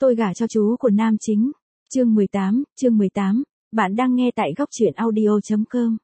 Tôi gả cho chú của nam chính. Chương 18, bạn đang nghe tại góc truyện audio.com.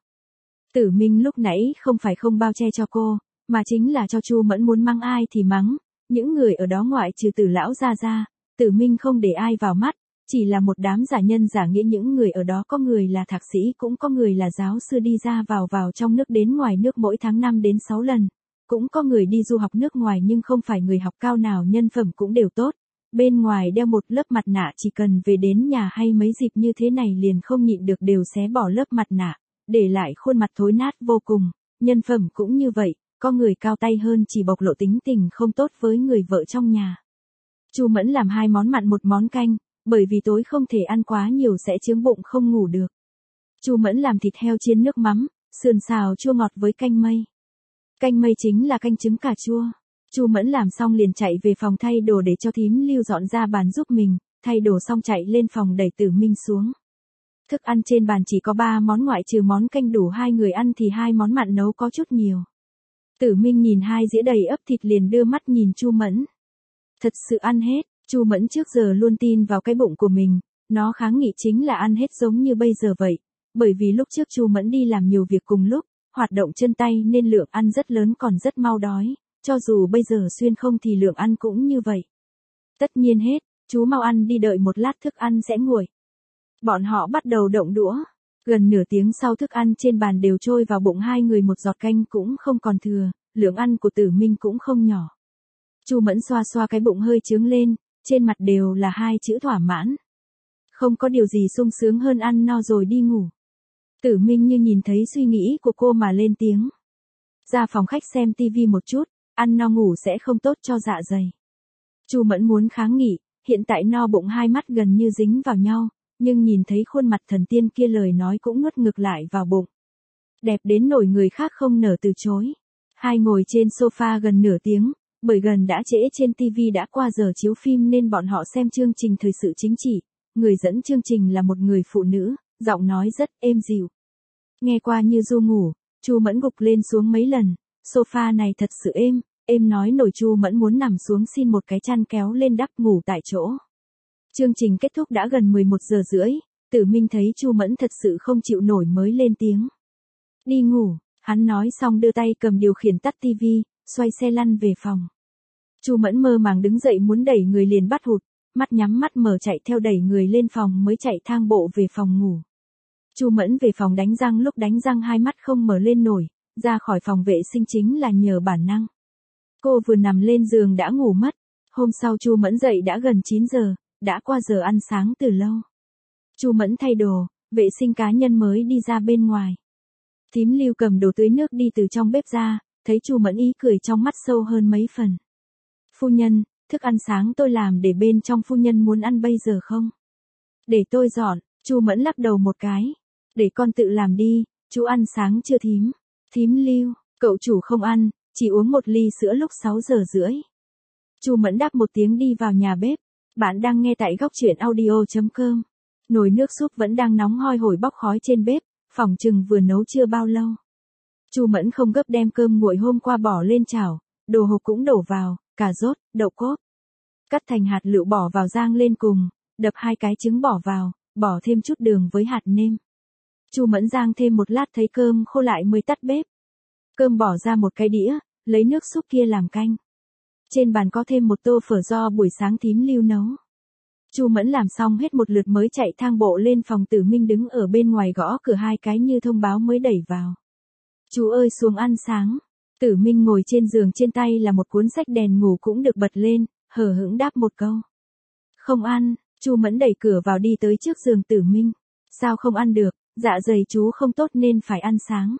Tử Minh lúc nãy không phải không bao che cho cô, mà chính là cho Chu Mẫn muốn mắng ai thì mắng, những người ở đó ngoại trừ Tử lão gia ra, Tử Minh không để ai vào mắt, chỉ là một đám giả nhân giả nghĩa, những người ở đó có người là thạc sĩ cũng có người là giáo sư đi ra vào trong nước đến ngoài nước mỗi tháng 5 đến 6 lần, cũng có người đi du học nước ngoài nhưng không phải người học cao nào, nhân phẩm cũng đều tốt. Bên ngoài đeo một lớp mặt nạ, chỉ cần về đến nhà hay mấy dịp như thế này liền không nhịn được đều xé bỏ lớp mặt nạ, để lại khuôn mặt thối nát vô cùng. Nhân phẩm cũng như vậy, có người cao tay hơn chỉ bộc lộ tính tình không tốt với người vợ trong nhà. Chu Mẫn làm 2 món mặn 1 món canh, bởi vì tối không thể ăn quá nhiều sẽ chướng bụng không ngủ được. Chu Mẫn làm thịt heo chiên nước mắm, sườn xào chua ngọt với canh mây. Canh mây chính là canh trứng cà chua. Chu Mẫn làm xong liền chạy về phòng thay đồ để cho thím Lưu dọn ra bàn giúp mình, thay đồ xong chạy lên phòng đẩy Tử Minh xuống. Thức ăn trên bàn chỉ có 3 món ngoại trừ món canh đủ 2 người ăn thì 2 món mặn nấu có chút nhiều. Tử Minh nhìn 2 dĩa đầy ắp thịt liền đưa mắt nhìn Chu Mẫn. Thật sự ăn hết, Chu Mẫn trước giờ luôn tin vào cái bụng của mình, nó kháng nghị chính là ăn hết giống như bây giờ vậy, bởi vì lúc trước Chu Mẫn đi làm nhiều việc cùng lúc, hoạt động chân tay nên lượng ăn rất lớn còn rất mau đói. Cho dù bây giờ xuyên không thì lượng ăn cũng như vậy. Tất nhiên hết, chú mau ăn đi, đợi một lát thức ăn sẽ nguội. Bọn họ bắt đầu động đũa. Gần nửa tiếng sau thức ăn trên bàn đều trôi vào bụng 2 người, một giọt canh cũng không còn thừa, lượng ăn của Tử Minh cũng không nhỏ. Chu Mẫn xoa xoa cái bụng hơi chướng lên, trên mặt đều là 2 chữ thỏa mãn. Không có điều gì sung sướng hơn ăn no rồi đi ngủ. Tử Minh như nhìn thấy suy nghĩ của cô mà lên tiếng. Ra phòng khách xem tivi một chút. Ăn no ngủ sẽ không tốt cho dạ dày. Chu Mẫn muốn kháng nghị, hiện tại no bụng 2 mắt gần như dính vào nhau, nhưng nhìn thấy khuôn mặt thần tiên kia lời nói cũng nuốt ngược lại vào bụng. Đẹp đến nỗi người khác không nỡ từ chối. 2 ngồi trên sofa gần nửa tiếng, bởi gần đã trễ, trên tivi đã qua giờ chiếu phim nên bọn họ xem chương trình thời sự chính trị. Người dẫn chương trình là một người phụ nữ, giọng nói rất êm dịu. Nghe qua như ru ngủ, Chu Mẫn gục lên xuống mấy lần, sofa này thật sự êm. Em nói nổi. Chu Mẫn muốn nằm xuống xin một cái chăn kéo lên đắp ngủ tại chỗ. Chương trình kết thúc đã gần 11 giờ rưỡi, Tử Minh thấy Chu Mẫn thật sự không chịu nổi mới lên tiếng. Đi ngủ, hắn nói xong đưa tay cầm điều khiển tắt tivi, xoay xe lăn về phòng. Chu Mẫn mơ màng đứng dậy muốn đẩy người liền bắt hụt, mắt nhắm mắt mở chạy theo đẩy người lên phòng mới chạy thang bộ về phòng ngủ. Chu Mẫn về phòng đánh răng, lúc đánh răng 2 mắt không mở lên nổi, ra khỏi phòng vệ sinh chính là nhờ bản năng. Cô vừa nằm lên giường đã ngủ mất. Hôm sau Chu Mẫn dậy đã gần 9 giờ, đã qua giờ ăn sáng từ lâu. Chu Mẫn thay đồ, vệ sinh cá nhân mới đi ra bên ngoài. Thím Lưu cầm đồ tưới nước đi từ trong bếp ra, thấy Chu Mẫn ý cười trong mắt sâu hơn mấy phần. Phu nhân, thức ăn sáng tôi làm để bên trong, phu nhân muốn ăn bây giờ không? Để tôi dọn. Chu Mẫn lắc đầu một cái. Để con tự làm đi, chú ăn sáng chưa thím? Thím Lưu, cậu chủ không ăn. Chỉ uống 1 ly sữa lúc 6 giờ rưỡi. Chu Mẫn đáp một tiếng đi vào nhà bếp. Bạn đang nghe tại góc truyện audio.com. Nồi nước súp vẫn đang nóng hoi hổi bốc khói trên bếp, phỏng chừng vừa nấu chưa bao lâu. Chu Mẫn không gấp đem cơm nguội hôm qua bỏ lên chảo, đồ hộp cũng đổ vào, cà rốt, đậu cốp. Cắt thành hạt lựu bỏ vào rang lên cùng, đập 2 cái trứng bỏ vào, bỏ thêm chút đường với hạt nêm. Chu Mẫn rang thêm một lát thấy cơm khô lại mới tắt bếp. Cơm bỏ ra một cái đĩa, lấy nước súp kia làm canh. Trên bàn có thêm một tô phở do buổi sáng thím Lưu nấu. Chu Mẫn làm xong hết một lượt mới chạy thang bộ lên phòng. Tử Minh đứng ở bên ngoài gõ cửa 2 cái như thông báo mới đẩy vào. Chú ơi xuống ăn sáng. Tử Minh ngồi trên giường, trên tay là một cuốn sách, đèn ngủ cũng được bật lên, hờ hững đáp một câu. Không ăn. Chu Mẫn đẩy cửa vào đi tới trước giường Tử Minh. Sao không ăn được, dạ dày chú không tốt nên phải ăn sáng.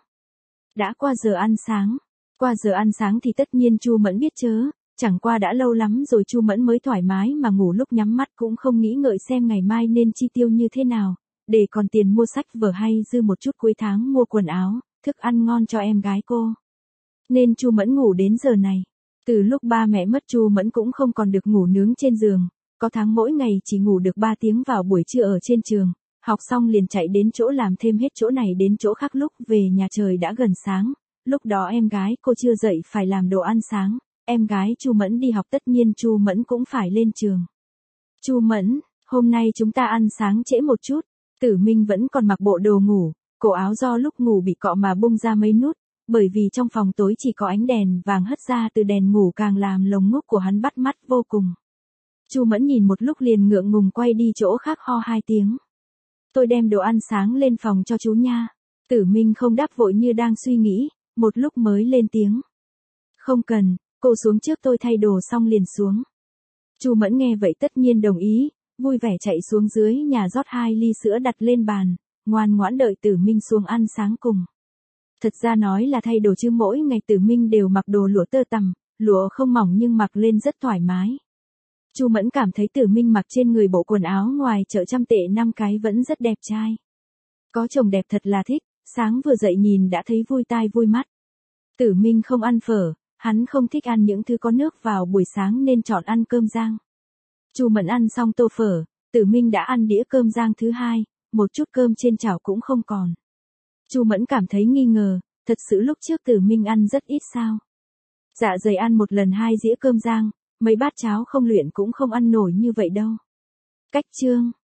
Đã qua giờ ăn sáng. Qua giờ ăn sáng thì tất nhiên Chu Mẫn biết chớ, chẳng qua đã lâu lắm rồi Chu Mẫn mới thoải mái mà ngủ, lúc nhắm mắt cũng không nghĩ ngợi xem ngày mai nên chi tiêu như thế nào, để còn tiền mua sách vở hay dư một chút cuối tháng mua quần áo, thức ăn ngon cho em gái cô. Nên Chu Mẫn ngủ đến giờ này. Từ lúc ba mẹ mất Chu Mẫn cũng không còn được ngủ nướng trên giường, có tháng mỗi ngày chỉ ngủ được 3 tiếng vào buổi trưa ở trên trường. Học xong liền chạy đến chỗ làm thêm, hết chỗ này đến chỗ khác, lúc về nhà trời đã gần sáng. Lúc đó em gái cô chưa dậy phải làm đồ ăn sáng, em gái Chu Mẫn đi học tất nhiên Chu Mẫn cũng phải lên trường. Chu Mẫn, hôm nay chúng ta ăn sáng trễ một chút. Tử Minh vẫn còn mặc bộ đồ ngủ, cổ áo do lúc ngủ bị cọ mà bung ra mấy nút, bởi vì trong phòng tối chỉ có ánh đèn vàng hắt ra từ đèn ngủ càng làm lồng ngực của hắn bắt mắt vô cùng. Chu Mẫn nhìn một lúc liền ngượng ngùng quay đi chỗ khác ho 2 tiếng. Tôi đem đồ ăn sáng lên phòng cho chú nha. Tử Minh không đáp vội như đang suy nghĩ, một lúc mới lên tiếng. Không cần, cô xuống trước tôi thay đồ xong liền xuống. Chu Mẫn nghe vậy tất nhiên đồng ý, vui vẻ chạy xuống dưới nhà rót 2 ly sữa đặt lên bàn, ngoan ngoãn đợi Tử Minh xuống ăn sáng cùng. Thật ra nói là thay đồ chứ mỗi ngày Tử Minh đều mặc đồ lụa tơ tằm, lụa không mỏng nhưng mặc lên rất thoải mái. Chu Mẫn cảm thấy Tử Minh mặc trên người bộ quần áo ngoài chợ 100 tệ 5 cái vẫn rất đẹp trai. Có chồng đẹp thật là thích, sáng vừa dậy nhìn đã thấy vui tai vui mắt. Tử Minh không ăn phở, hắn không thích ăn những thứ có nước vào buổi sáng nên chọn ăn cơm rang. Chu Mẫn ăn xong tô phở, Tử Minh đã ăn đĩa cơm rang thứ 2, một chút cơm trên chảo cũng không còn. Chu Mẫn cảm thấy nghi ngờ, thật sự lúc trước Tử Minh ăn rất ít sao? Dạ dày ăn một lần 2 dĩa cơm rang, mấy bát cháo không luyện cũng không ăn nổi như vậy đâu. Cách chương